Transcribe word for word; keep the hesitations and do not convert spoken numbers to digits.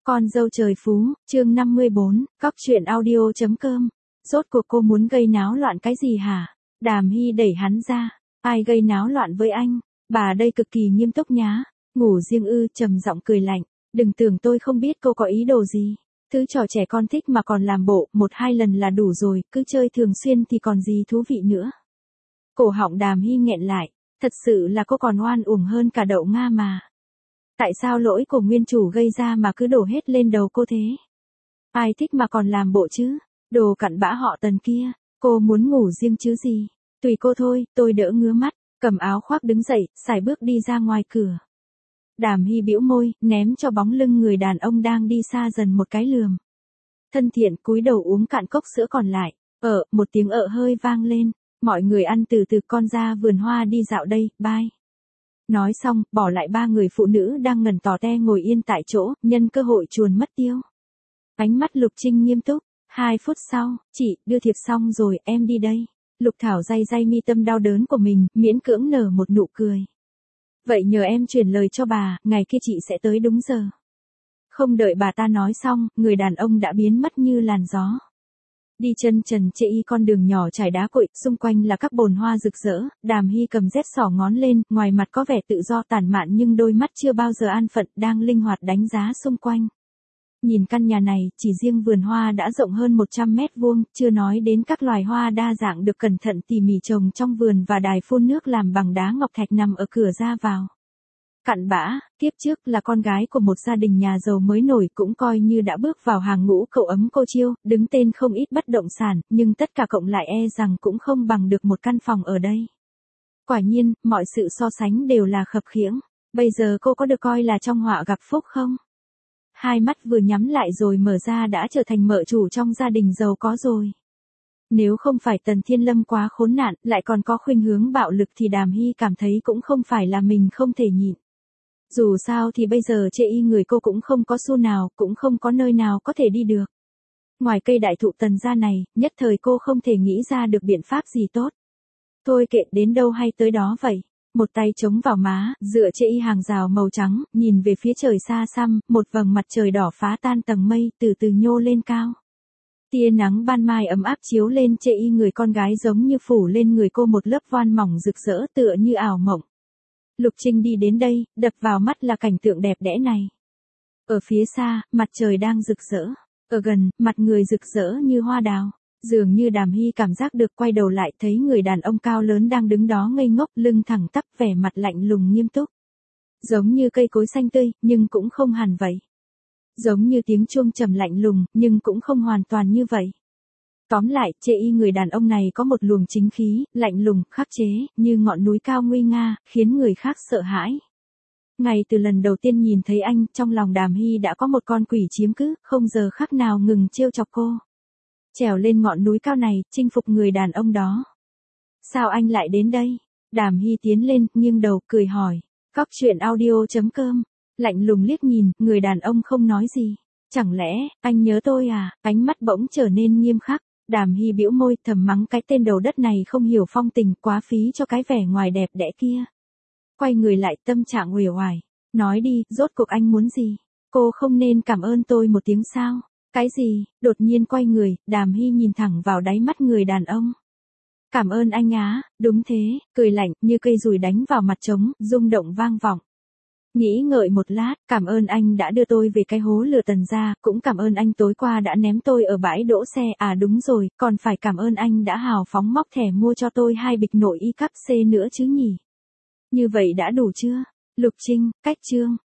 Con dâu trời phú, chương năm mươi bốn, cóc truyện audio chấm com. Rốt cuộc cô muốn gây náo loạn cái gì hả? Đàm Hy đẩy hắn ra. Ai gây náo loạn với anh? Bà đây cực kỳ nghiêm túc nhá. Ngủ riêng ư, trầm giọng cười lạnh. Đừng tưởng tôi không biết cô có ý đồ gì. Thứ trò trẻ con thích mà còn làm bộ, một hai lần là đủ rồi, cứ chơi thường xuyên thì còn gì thú vị nữa. Cổ họng Đàm Hy nghẹn lại. Thật sự là cô còn oan uổng hơn cả đậu Nga mà. Tại sao lỗi của nguyên chủ gây ra mà cứ đổ hết lên đầu cô thế? Ai thích mà còn làm bộ chứ? Đồ cặn bã họ Tần kia, cô muốn ngủ riêng chứ gì? Tùy cô thôi, tôi đỡ ngứa mắt, cầm áo khoác đứng dậy, sải bước đi ra ngoài cửa. Đàm Hy bĩu môi, ném cho bóng lưng người đàn ông đang đi xa dần một cái lườm. Thân thiện cúi đầu uống cạn cốc sữa còn lại, ở, một tiếng ợ hơi vang lên, mọi người ăn từ từ, con ra vườn hoa đi dạo đây, bye. Nói xong, bỏ lại ba người phụ nữ đang ngẩn tò te ngồi yên tại chỗ, nhân cơ hội chuồn mất tiêu. Ánh mắt Lục Trinh nghiêm túc. Hai phút sau, chị, đưa thiệp xong rồi, em đi đây. Lục Thảo day day mi tâm đau đớn của mình, miễn cưỡng nở một nụ cười. Vậy nhờ em truyền lời cho bà, ngày kia chị sẽ tới đúng giờ. Không đợi bà ta nói xong, người đàn ông đã biến mất như làn gió. Đi chân trần chệ y con đường nhỏ trải đá cuội, xung quanh là các bồn hoa rực rỡ, Đàm Hy cầm dép sỏ ngón lên, ngoài mặt có vẻ tự do tản mạn nhưng đôi mắt chưa bao giờ an phận, đang linh hoạt đánh giá xung quanh. Nhìn căn nhà này, chỉ riêng vườn hoa đã rộng hơn một trăm mét vuông, chưa nói đến các loài hoa đa dạng được cẩn thận tỉ mỉ trồng trong vườn và đài phun nước làm bằng đá ngọc thạch nằm ở cửa ra vào. Cặn bã, tiếp trước là con gái của một gia đình nhà giàu mới nổi, cũng coi như đã bước vào hàng ngũ cậu ấm cô chiêu, đứng tên không ít bất động sản, nhưng tất cả cộng lại e rằng cũng không bằng được một căn phòng ở đây. Quả nhiên, mọi sự so sánh đều là khập khiễng. Bây giờ cô có được coi là trong họa gặp phúc không? Hai mắt vừa nhắm lại rồi mở ra đã trở thành mợ chủ trong gia đình giàu có rồi. Nếu không phải Tần Thiên Lâm quá khốn nạn, lại còn có khuynh hướng bạo lực thì Đàm Hy cảm thấy cũng không phải là mình không thể nhịn. Dù sao thì bây giờ chệ y người cô cũng không có xu nào, cũng không có nơi nào có thể đi được. Ngoài cây đại thụ Tần gia này, nhất thời cô không thể nghĩ ra được biện pháp gì tốt. Thôi kệ, đến đâu hay tới đó vậy. Một tay chống vào má, dựa chệ y hàng rào màu trắng, nhìn về phía trời xa xăm, một vầng mặt trời đỏ phá tan tầng mây, từ từ nhô lên cao. Tia nắng ban mai ấm áp chiếu lên chệ y người con gái giống như phủ lên người cô một lớp voan mỏng rực rỡ tựa như ảo mộng. Lục Trinh đi đến đây, đập vào mắt là cảnh tượng đẹp đẽ này. Ở phía xa, mặt trời đang rực rỡ. Ở gần, mặt người rực rỡ như hoa đào. Dường như Đàm Hy cảm giác được, quay đầu lại thấy người đàn ông cao lớn đang đứng đó ngây ngốc, lưng thẳng tắp, vẻ mặt lạnh lùng nghiêm túc. Giống như cây cối xanh tươi, nhưng cũng không hẳn vậy. Giống như tiếng chuông trầm lạnh lùng, nhưng cũng không hoàn toàn như vậy. Tóm lại, chệ y người đàn ông này có một luồng chính khí, lạnh lùng, khắc chế, như ngọn núi cao nguy nga, khiến người khác sợ hãi. Ngay từ lần đầu tiên nhìn thấy anh, trong lòng Đàm Hy đã có một con quỷ chiếm cứ, không giờ khắc nào ngừng trêu chọc cô. Trèo lên ngọn núi cao này, chinh phục người đàn ông đó. Sao anh lại đến đây? Đàm Hy tiến lên, nghiêng đầu, cười hỏi. Cóc truyện audio chấm com. Lạnh lùng liếc nhìn, người đàn ông không nói gì. Chẳng lẽ, anh nhớ tôi à? Ánh mắt bỗng trở nên nghiêm khắc. Đàm Hy bĩu môi, thầm mắng cái tên đầu đất này không hiểu phong tình, quá phí cho cái vẻ ngoài đẹp đẽ kia. Quay người lại, tâm trạng uể oải. Nói đi, rốt cuộc anh muốn gì? Cô không nên cảm ơn tôi một tiếng sao? Cái gì? Đột nhiên quay người, Đàm Hy nhìn thẳng vào đáy mắt người đàn ông. Cảm ơn anh á, đúng thế, cười lạnh, như cây dùi đánh vào mặt trống, rung động vang vọng. Nghĩ ngợi một lát, cảm ơn anh đã đưa tôi về cái hố lửa Tần gia, cũng cảm ơn anh tối qua đã ném tôi ở bãi đỗ xe, à đúng rồi, còn phải cảm ơn anh đã hào phóng móc thẻ mua cho tôi hai bịch nội y cắp C nữa chứ nhỉ. Như vậy đã đủ chưa? Lục Trinh, cách chương.